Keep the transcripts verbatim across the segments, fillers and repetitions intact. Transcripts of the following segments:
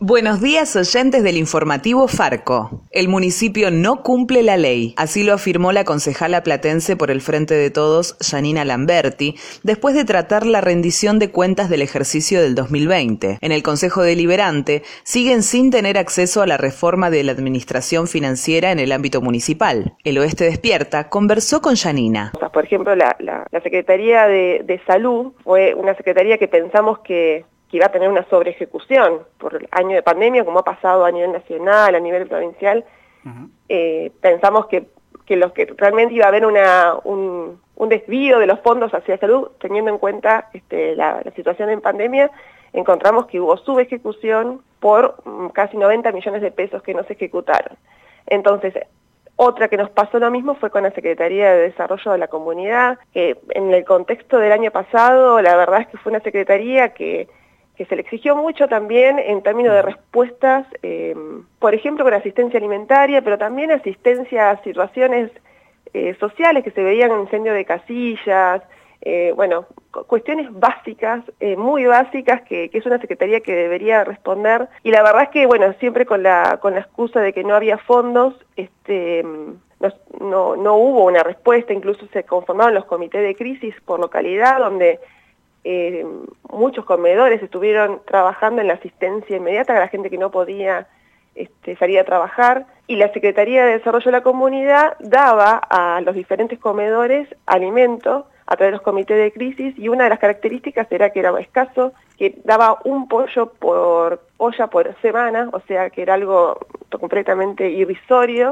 Buenos días, oyentes del informativo Farco. El municipio no cumple la ley, así lo afirmó la concejala platense por el Frente de Todos, Janina Lamberti, después de tratar la rendición de cuentas del ejercicio del dos mil veinte. En el Consejo Deliberante siguen sin tener acceso a la reforma de la administración financiera en el ámbito municipal. El Oeste Despierta conversó con Janina. Por ejemplo, la, la, la Secretaría de, de Salud fue una secretaría que pensamos que que iba a tener una sobreejecución por el año de pandemia, como ha pasado a nivel nacional, a nivel provincial. Uh-huh. eh, pensamos que, que, los que realmente iba a haber una, un, un desvío de los fondos hacia salud, teniendo en cuenta este, la, la situación en pandemia, encontramos que hubo subejecución por um, casi noventa millones de pesos que no se ejecutaron. Entonces, otra que nos pasó lo mismo fue con la Secretaría de Desarrollo de la Comunidad, que en el contexto del año pasado, la verdad es que fue una secretaría que que se le exigió mucho también en términos de respuestas, eh, por ejemplo, con asistencia alimentaria, pero también asistencia a situaciones eh, sociales que se veían en incendio de casillas, eh, bueno, cuestiones básicas, eh, muy básicas, que, que es una secretaría que debería responder. Y la verdad es que, bueno, siempre con la, con la excusa de que no había fondos, este, no, no, no hubo una respuesta, incluso se conformaron los comités de crisis por localidad, donde Eh, muchos comedores estuvieron trabajando en la asistencia inmediata a la gente que no podía este, salir a trabajar, y la Secretaría de Desarrollo de la Comunidad daba a los diferentes comedores alimento a través de los comités de crisis, y una de las características era que era escaso, que daba un pollo por olla por semana, o sea que era algo completamente irrisorio.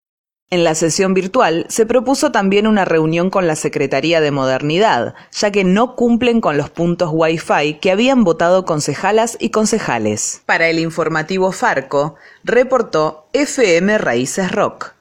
En la sesión virtual se propuso también una reunión con la Secretaría de Modernidad, ya que no cumplen con los puntos Wi-Fi que habían votado concejalas y concejales. Para el informativo Farco, reportó F M Raíces Rock.